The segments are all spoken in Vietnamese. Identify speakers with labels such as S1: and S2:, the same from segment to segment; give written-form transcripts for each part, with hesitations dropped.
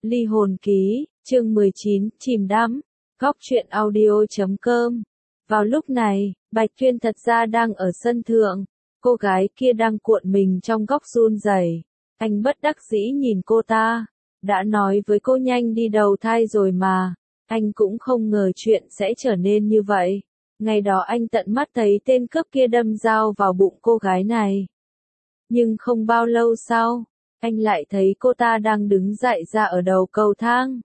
S1: Ly hồn ký, chương 19, chìm đắm. Góc truyện audio.com. Vào lúc này, Bạch Tuyên thật ra đang ở sân thượng. Cô gái kia đang cuộn mình trong góc run rẩy. Anh bất đắc dĩ nhìn cô ta. Đã nói với cô nhanh đi đầu thai rồi mà. Anh cũng không ngờ chuyện sẽ trở nên như vậy. Ngày đó anh tận mắt thấy tên cướp kia đâm dao vào bụng cô gái này. Nhưng không bao lâu sau, anh lại thấy cô ta đang đứng dậy ra ở đầu cầu thang.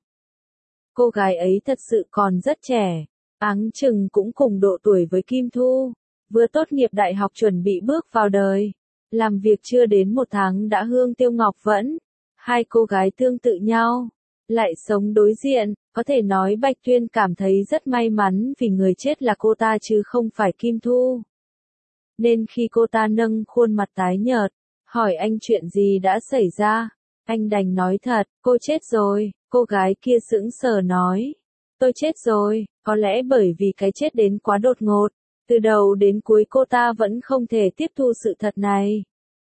S1: Cô gái ấy thật sự còn rất trẻ, áng chừng cũng cùng độ tuổi với Kim Thu, vừa tốt nghiệp đại học chuẩn bị bước vào đời. Làm việc chưa đến 1 tháng đã hương tiêu ngọc vẫn. Hai cô gái tương tự nhau, lại sống đối diện, có thể nói Bạch Tuyên cảm thấy rất may mắn vì người chết là cô ta chứ không phải Kim Thu. Nên khi cô ta nâng khuôn mặt tái nhợt, hỏi anh chuyện gì đã xảy ra, anh đành nói thật, cô chết rồi. Cô gái kia sững sờ nói, tôi chết rồi, có lẽ bởi vì cái chết đến quá đột ngột, từ đầu đến cuối cô ta vẫn không thể tiếp thu sự thật này.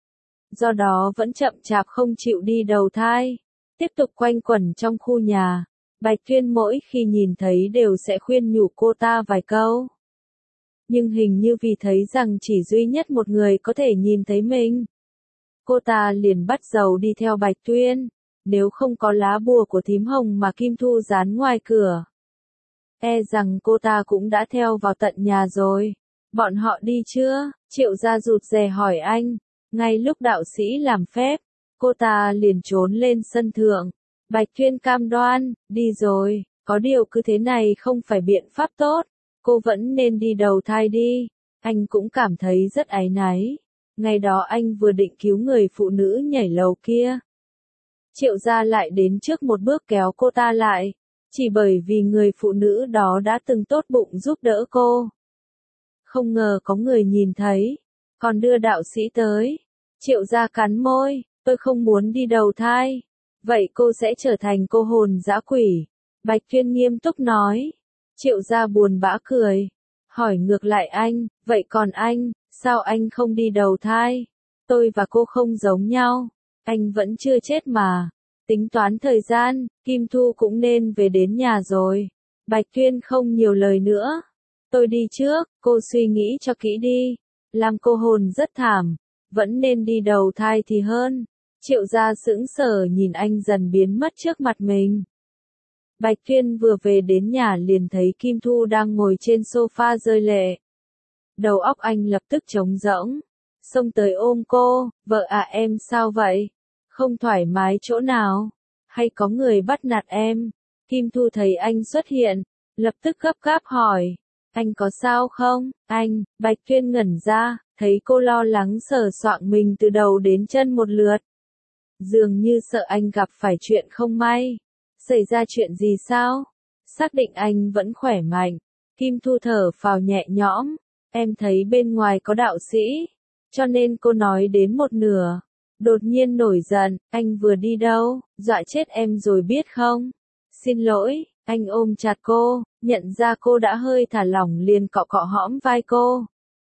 S1: Do đó vẫn chậm chạp không chịu đi đầu thai, tiếp tục quanh quẩn trong khu nhà. Bạch Tuyên mỗi khi nhìn thấy đều sẽ khuyên nhủ cô ta vài câu. Nhưng hình như vì thấy rằng chỉ duy nhất một người có thể nhìn thấy mình, cô ta liền bắt đầu đi theo Bạch Tuyên. Nếu không có lá bùa của thím Hồng mà Kim Thu dán ngoài cửa, e rằng cô ta cũng đã theo vào tận nhà rồi. Bọn họ đi chưa? Triệu gia rụt rè hỏi anh. Ngay lúc đạo sĩ làm phép, cô ta liền trốn lên sân thượng. Bạch Tuyên cam đoan, đi rồi, có điều cứ thế này không phải biện pháp tốt, cô vẫn nên đi đầu thai đi. Anh cũng cảm thấy rất áy náy. Ngày đó anh vừa định cứu người phụ nữ nhảy lầu kia. Triệu gia lại đến trước một bước kéo cô ta lại, chỉ bởi vì người phụ nữ đó đã từng tốt bụng giúp đỡ cô. Không ngờ có người nhìn thấy, còn đưa đạo sĩ tới. Triệu gia cắn môi, tôi không muốn đi đầu thai. Vậy cô sẽ trở thành cô hồn dã quỷ. Bạch Tuyên nghiêm túc nói. Triệu gia buồn bã cười, hỏi ngược lại anh, vậy còn anh, sao anh không đi đầu thai? Tôi và cô không giống nhau. Anh vẫn chưa chết mà. Tính toán thời gian, Kim Thu cũng nên về đến nhà rồi. Bạch Tuyên không nhiều lời nữa. Tôi đi trước, cô suy nghĩ cho kỹ đi. Làm cô hồn rất thảm, vẫn nên đi đầu thai thì hơn. Triệu gia sững sờ nhìn anh dần biến mất trước mặt mình. Bạch Tuyên vừa về đến nhà liền thấy Kim Thu đang ngồi trên sofa rơi lệ. Đầu óc anh lập tức trống rỗng. Xông tới ôm cô, vợ à em sao vậy? Không thoải mái chỗ nào? Hay có người bắt nạt em? Kim Thu thấy anh xuất hiện, lập tức gấp gáp hỏi. Anh có sao không? Anh, Bạch Tuyên ngẩn ra, thấy cô lo lắng sờ soạng mình từ đầu đến chân một lượt. Dường như sợ anh gặp phải chuyện không may. Xảy ra chuyện gì sao? Xác định anh vẫn khỏe mạnh. Kim Thu thở phào nhẹ nhõm. Em thấy bên ngoài có đạo sĩ, cho nên cô nói đến một nửa. Đột nhiên nổi giận, anh vừa đi đâu, dọa chết em rồi biết không? Xin lỗi, anh ôm chặt cô, nhận ra cô đã hơi thả lỏng liền cọ cọ hõm vai cô.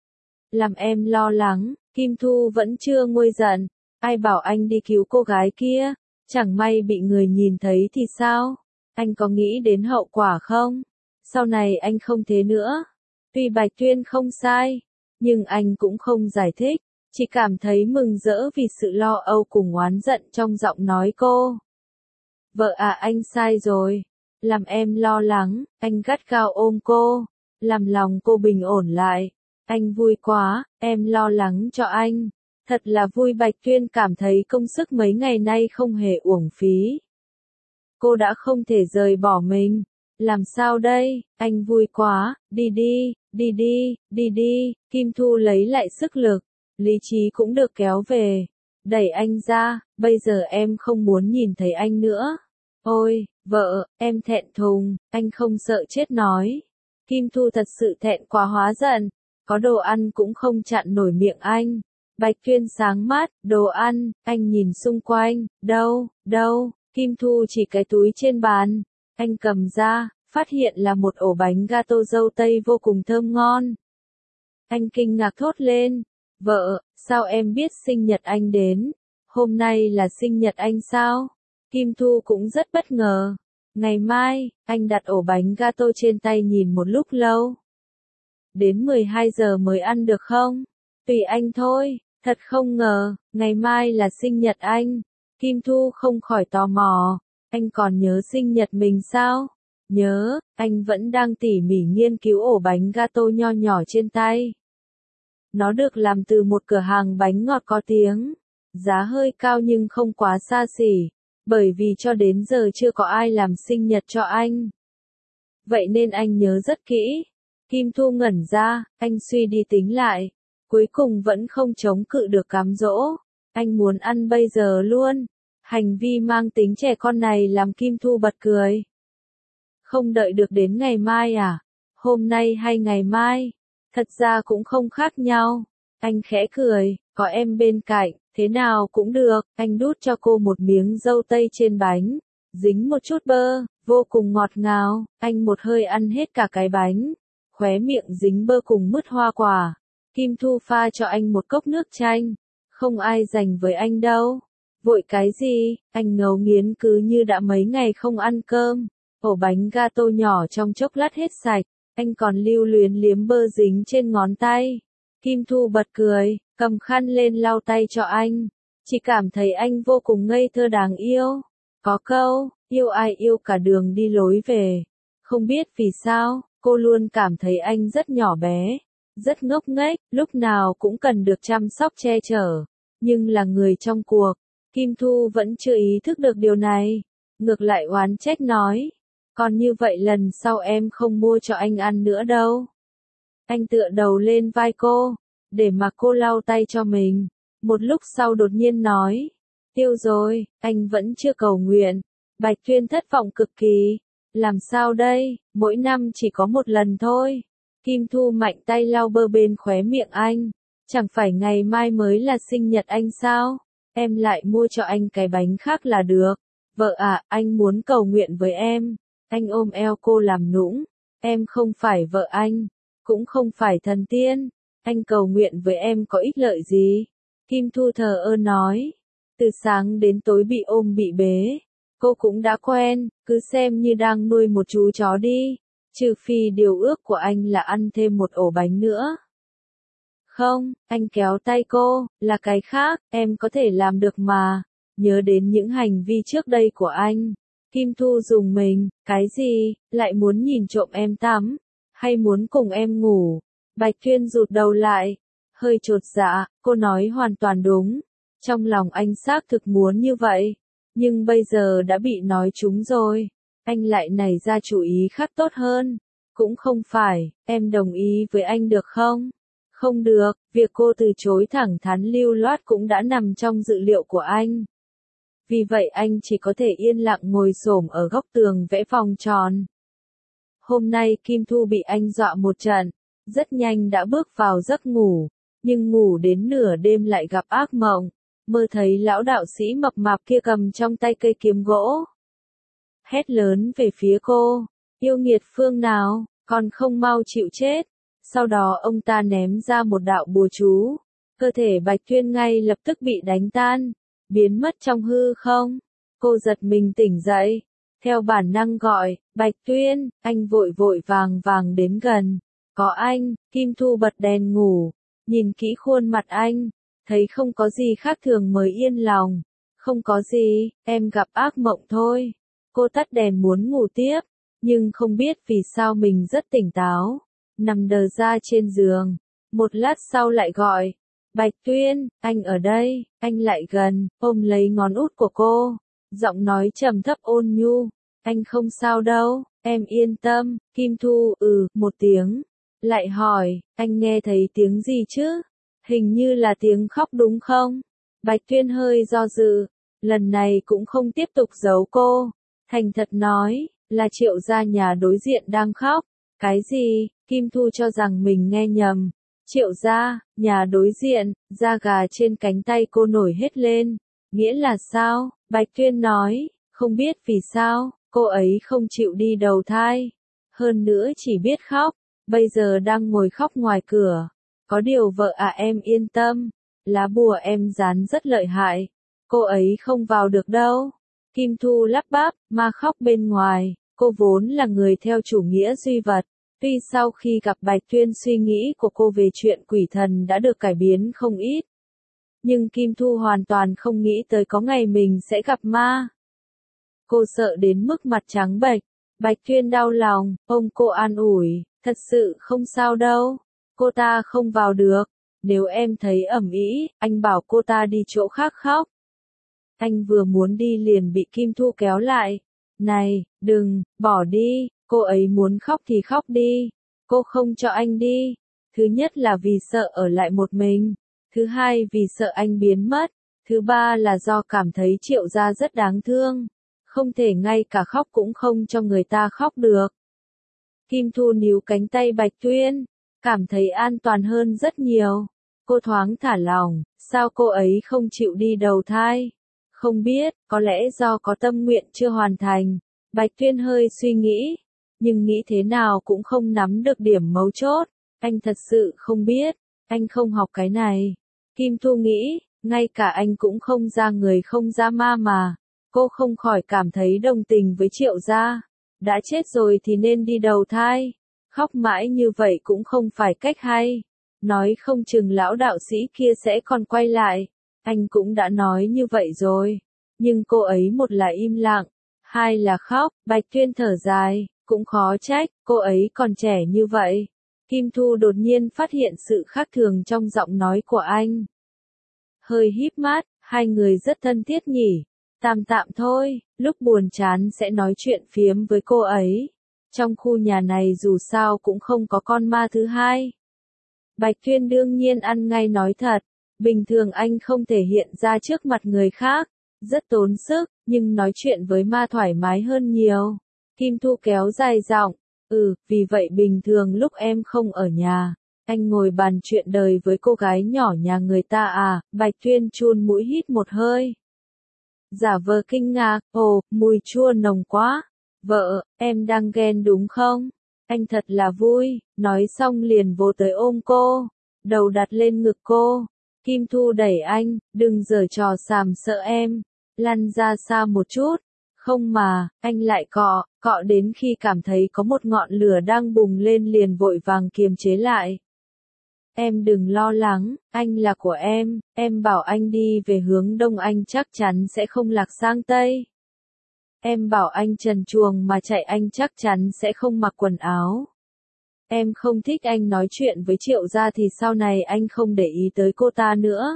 S1: Làm em lo lắng, Kim Thu vẫn chưa nguôi giận, ai bảo anh đi cứu cô gái kia, chẳng may bị người nhìn thấy thì sao? Anh có nghĩ đến hậu quả không? Sau này anh không thế nữa. Tuy Bạch Tuyên không sai, nhưng anh cũng không giải thích. Chỉ cảm thấy mừng rỡ vì sự lo âu cùng oán giận trong giọng nói cô. Vợ à anh sai rồi. Làm em lo lắng, anh gắt gao ôm cô. Làm lòng cô bình ổn lại. Anh vui quá, em lo lắng cho anh. Thật là vui. Bạch Tuyên cảm thấy công sức mấy ngày nay không hề uổng phí. Cô đã không thể rời bỏ mình. Làm sao đây, anh vui quá, đi đi, đi đi, đi đi. Kim Thu lấy lại sức lực. Lý trí cũng được kéo về. Đẩy anh ra, bây giờ em không muốn nhìn thấy anh nữa. Ôi, vợ, em thẹn thùng, anh không sợ chết nói. Kim Thu thật sự thẹn quá hóa giận. Có đồ ăn cũng không chặn nổi miệng anh. Bạch Tuyên sáng mắt, đồ ăn, anh nhìn xung quanh, đâu, đâu. Kim Thu chỉ cái túi trên bàn. Anh cầm ra, phát hiện là một ổ bánh gato dâu tây vô cùng thơm ngon. Anh kinh ngạc thốt lên. Vợ, sao em biết sinh nhật anh đến? Hôm nay là sinh nhật anh sao? Kim Thu cũng rất bất ngờ. Ngày mai, anh đặt ổ bánh gato trên tay nhìn một lúc lâu. Đến 12 giờ mới ăn được không? Tùy anh thôi, thật không ngờ, ngày mai là sinh nhật anh. Kim Thu không khỏi tò mò, anh còn nhớ sinh nhật mình sao? Nhớ, anh vẫn đang tỉ mỉ nghiên cứu ổ bánh gato nho nhỏ trên tay. Nó được làm từ một cửa hàng bánh ngọt có tiếng, giá hơi cao nhưng không quá xa xỉ, bởi vì cho đến giờ chưa có ai làm sinh nhật cho anh. Vậy nên anh nhớ rất kỹ. Kim Thu ngẩn ra, anh suy đi tính lại, cuối cùng vẫn không chống cự được cám dỗ. Anh muốn ăn bây giờ luôn. Hành vi mang tính trẻ con này làm Kim Thu bật cười. Không đợi được đến ngày mai à? Hôm nay hay ngày mai? Thật ra cũng không khác nhau. Anh khẽ cười, có em bên cạnh, thế nào cũng được. Anh đút cho cô một miếng dâu tây trên bánh, dính một chút bơ, vô cùng ngọt ngào. Anh một hơi ăn hết cả cái bánh, khóe miệng dính bơ cùng mứt hoa quả. Kim Thu pha cho anh một cốc nước chanh. Không ai dành với anh đâu. Vội cái gì, anh ngấu nghiến cứ như đã mấy ngày không ăn cơm. Ổ bánh gato nhỏ trong chốc lát hết sạch, anh còn lưu luyến liếm bơ dính trên ngón tay. Kim Thu bật cười, cầm khăn lên lau tay cho anh. Chỉ cảm thấy anh vô cùng ngây thơ đáng yêu. Có câu, yêu ai yêu cả đường đi lối về. Không biết vì sao, cô luôn cảm thấy anh rất nhỏ bé, rất ngốc nghếch, lúc nào cũng cần được chăm sóc che chở. Nhưng là người trong cuộc, Kim Thu vẫn chưa ý thức được điều này. Ngược lại oán trách nói, còn như vậy lần sau em không mua cho anh ăn nữa đâu. Anh tựa đầu lên vai cô, để mà cô lau tay cho mình. Một lúc sau đột nhiên nói, tiêu rồi, anh vẫn chưa cầu nguyện. Bạch Tuyên thất vọng cực kỳ. Làm sao đây, mỗi năm chỉ có một lần thôi. Kim Thu mạnh tay lau bơ bên khóe miệng anh. Chẳng phải ngày mai mới là sinh nhật anh sao? Em lại mua cho anh cái bánh khác là được. Vợ à, anh muốn cầu nguyện với em. Anh ôm eo cô làm nũng. Em không phải vợ anh, cũng không phải thần tiên. Anh cầu nguyện với em có ích lợi gì? Kim Thu thờ ơ nói. Từ sáng đến tối bị ôm bị bế. Cô cũng đã quen, cứ xem như đang nuôi một chú chó đi. Trừ phi điều ước của anh là ăn thêm một ổ bánh nữa. Không, anh kéo tay cô, là cái khác, em có thể làm được mà. Nhớ đến những hành vi trước đây của anh. Kim Thu rùng mình, cái gì, lại muốn nhìn trộm em tắm, hay muốn cùng em ngủ? Bạch Tuyên rụt đầu lại, hơi chột dạ, cô nói hoàn toàn đúng. Trong lòng anh xác thực muốn như vậy, nhưng bây giờ đã bị nói trúng rồi. Anh lại nảy ra chủ ý khác tốt hơn. Cũng không phải, em đồng ý với anh được không? Không được, việc cô từ chối thẳng thắn lưu loát cũng đã nằm trong dự liệu của anh. Vì vậy anh chỉ có thể yên lặng ngồi xổm ở góc tường vẽ vòng tròn. Hôm nay Kim Thu bị anh dọa một trận, rất nhanh đã bước vào giấc ngủ, nhưng ngủ đến nửa đêm lại gặp ác mộng, mơ thấy lão đạo sĩ mập mạp kia cầm trong tay cây kiếm gỗ. Hét lớn về phía cô, yêu nghiệt phương nào, còn không mau chịu chết. Sau đó ông ta ném ra một đạo bùa chú, cơ thể Bạch Tuyên ngay lập tức bị đánh tan, biến mất trong hư không. Cô giật mình tỉnh dậy, theo bản năng gọi, Bạch Tuyên, anh vội vội vàng vàng đến gần. Có anh, Kim Thu bật đèn ngủ, nhìn kỹ khuôn mặt anh, thấy không có gì khác thường mới yên lòng. Không có gì, em gặp ác mộng thôi. Cô tắt đèn muốn ngủ tiếp, nhưng không biết vì sao mình rất tỉnh táo, nằm đờ ra trên giường. Một lát sau lại gọi, Bạch Tuyên, anh ở đây. Anh lại gần, ôm lấy ngón út của cô, giọng nói trầm thấp ôn nhu, anh không sao đâu, em yên tâm. Kim Thu một tiếng, lại hỏi, anh nghe thấy tiếng gì chứ? Hình như là tiếng khóc đúng không? Bạch Tuyên hơi do dự, lần này cũng không tiếp tục giấu cô, thành thật nói, là Triệu gia nhà đối diện đang khóc. Cái gì? Kim Thu cho rằng mình nghe nhầm. Triệu gia, nhà đối diện, da gà trên cánh tay cô nổi hết lên. Nghĩa là sao? Bạch Tuyên nói, không biết vì sao, cô ấy không chịu đi đầu thai. Hơn nữa chỉ biết khóc, bây giờ đang ngồi khóc ngoài cửa. Có điều vợ à em yên tâm, lá bùa em dán rất lợi hại, cô ấy không vào được đâu. Kim Thu lắp bắp, ma khóc bên ngoài, cô vốn là người theo chủ nghĩa duy vật. Tuy sau khi gặp Bạch Tuyên suy nghĩ của cô về chuyện quỷ thần đã được cải biến không ít. Nhưng Kim Thu hoàn toàn không nghĩ tới có ngày mình sẽ gặp ma. Cô sợ đến mức mặt trắng bệch. Bạch Tuyên đau lòng, ông cô an ủi, thật sự không sao đâu. Cô ta không vào được. Nếu em thấy ầm ĩ, anh bảo cô ta đi chỗ khác khóc. Anh vừa muốn đi liền bị Kim Thu kéo lại. Này, đừng, bỏ đi, cô ấy muốn khóc thì khóc đi. Cô không cho anh đi. Thứ nhất là vì sợ ở lại một mình. Thứ hai vì sợ anh biến mất. Thứ ba là do cảm thấy Triệu gia rất đáng thương. Không thể ngay cả khóc cũng không cho người ta khóc được. Kim Thu níu cánh tay Bạch Tuyên, cảm thấy an toàn hơn rất nhiều. Cô thoáng thả lỏng, sao cô ấy không chịu đi đầu thai? Không biết, có lẽ do có tâm nguyện chưa hoàn thành. Bạch Tuyên hơi suy nghĩ, nhưng nghĩ thế nào cũng không nắm được điểm mấu chốt. Anh thật sự không biết, anh không học cái này. Kim Thu nghĩ, ngay cả anh cũng không ra người không ra ma mà. Cô không khỏi cảm thấy đồng tình với Triệu gia. Đã chết rồi thì nên đi đầu thai. Khóc mãi như vậy cũng không phải cách hay. Nói không chừng lão đạo sĩ kia sẽ còn quay lại. Anh cũng đã nói như vậy rồi. Nhưng cô ấy một là im lặng, hai là khóc. Bạch Tuyên thở dài, cũng khó trách, cô ấy còn trẻ như vậy. Kim Thu đột nhiên phát hiện sự khác thường trong giọng nói của anh. Hơi híp mắt, hai người rất thân thiết nhỉ. Tạm tạm thôi, lúc buồn chán sẽ nói chuyện phiếm với cô ấy. Trong khu nhà này dù sao cũng không có con ma thứ hai. Bạch Tuyên đương nhiên ăn ngay nói thật. Bình thường anh không thể hiện ra trước mặt người khác. Rất tốn sức, nhưng nói chuyện với ma thoải mái hơn nhiều. Kim Thu kéo dài giọng. Vì vậy bình thường lúc em không ở nhà. Anh ngồi bàn chuyện đời với cô gái nhỏ nhà người ta à? Bạch Tuyên chun mũi hít một hơi. Giả vờ kinh ngạc, mùi chua nồng quá. Vợ, em đang ghen đúng không? Anh thật là vui, nói xong liền vô tới ôm cô, đầu đặt lên ngực cô. Kim Thu đẩy anh, đừng giở trò sàm sợ em, lăn ra xa một chút. Không mà, anh lại cọ đến khi cảm thấy có một ngọn lửa đang bùng lên liền vội vàng kiềm chế lại. Em đừng lo lắng, anh là của em bảo anh đi về hướng đông anh chắc chắn sẽ không lạc sang tây. Em bảo anh trần truồng mà chạy anh chắc chắn sẽ không mặc quần áo. Em không thích anh nói chuyện với Triệu gia thì sau này anh không để ý tới cô ta nữa.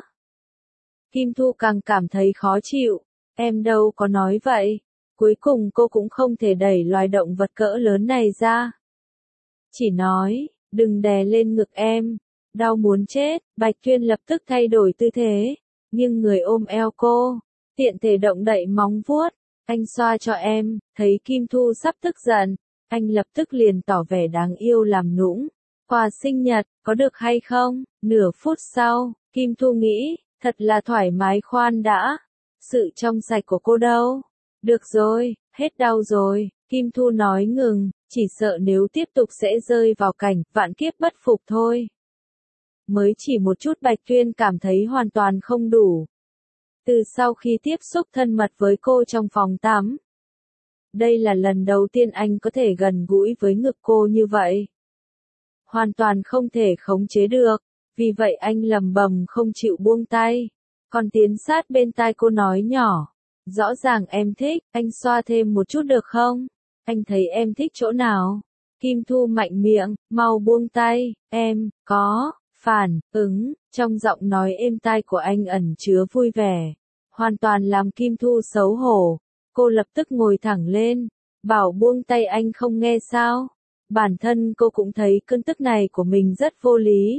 S1: Kim Thu càng cảm thấy khó chịu, em đâu có nói vậy. Cuối cùng cô cũng không thể đẩy loài động vật cỡ lớn này ra. Chỉ nói, đừng đè lên ngực em. Đau muốn chết, Bạch Tuyên lập tức thay đổi tư thế, nhưng người ôm eo cô, tiện thể động đậy móng vuốt. Anh xoa cho em, thấy Kim Thu sắp tức giận, anh lập tức liền tỏ vẻ đáng yêu làm nũng. Quà sinh nhật, có được hay không? Nửa phút sau, Kim Thu nghĩ, thật là thoải mái khoan đã. Sự trong sạch của cô đâu? Được rồi, hết đau rồi. Kim Thu nói ngừng, chỉ sợ nếu tiếp tục sẽ rơi vào cảnh vạn kiếp bất phục thôi. Mới chỉ một chút Bạch Tuyên cảm thấy hoàn toàn không đủ. Từ sau khi tiếp xúc thân mật với cô trong phòng tắm. Đây là lần đầu tiên anh có thể gần gũi với ngực cô như vậy. Hoàn toàn không thể khống chế được, vì vậy anh lầm bầm không chịu buông tay. Còn tiến sát bên tai cô nói nhỏ. Rõ ràng em thích, anh xoa thêm một chút được không? Anh thấy em thích chỗ nào? Kim Thu mạnh miệng, mau buông tay, em, có. Phản ứng, trong giọng nói êm tai của anh ẩn chứa vui vẻ, hoàn toàn làm Kim Thu xấu hổ. Cô lập tức ngồi thẳng lên, bảo buông tay anh không nghe sao. Bản thân cô cũng thấy cơn tức này của mình rất vô lý.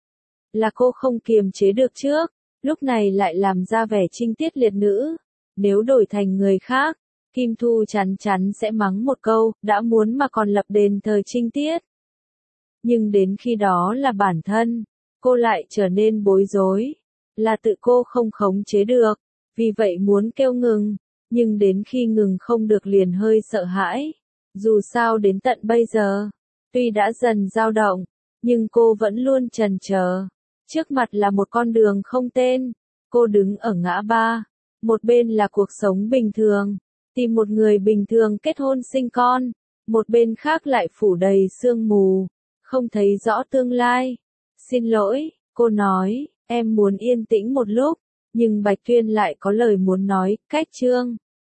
S1: Là cô không kiềm chế được trước, lúc này lại làm ra vẻ trinh tiết liệt nữ. Nếu đổi thành người khác, Kim Thu chắn chắn sẽ mắng một câu, đã muốn mà còn lập đền thờ trinh tiết. Nhưng đến khi đó là bản thân, cô lại trở nên bối rối, là tự cô không khống chế được, vì vậy muốn kêu ngừng, nhưng đến khi ngừng không được liền hơi sợ hãi. Dù sao đến tận bây giờ, tuy đã dần dao động, nhưng cô vẫn luôn chần chờ. Trước mặt là một con đường không tên, cô đứng ở ngã ba, Một bên là cuộc sống bình thường, tìm một người bình thường kết hôn sinh con, một bên khác lại phủ đầy sương mù, không thấy rõ tương lai. Xin lỗi, cô nói, em muốn yên tĩnh một lúc, nhưng Bạch Tuyên lại có lời muốn nói, cách Trương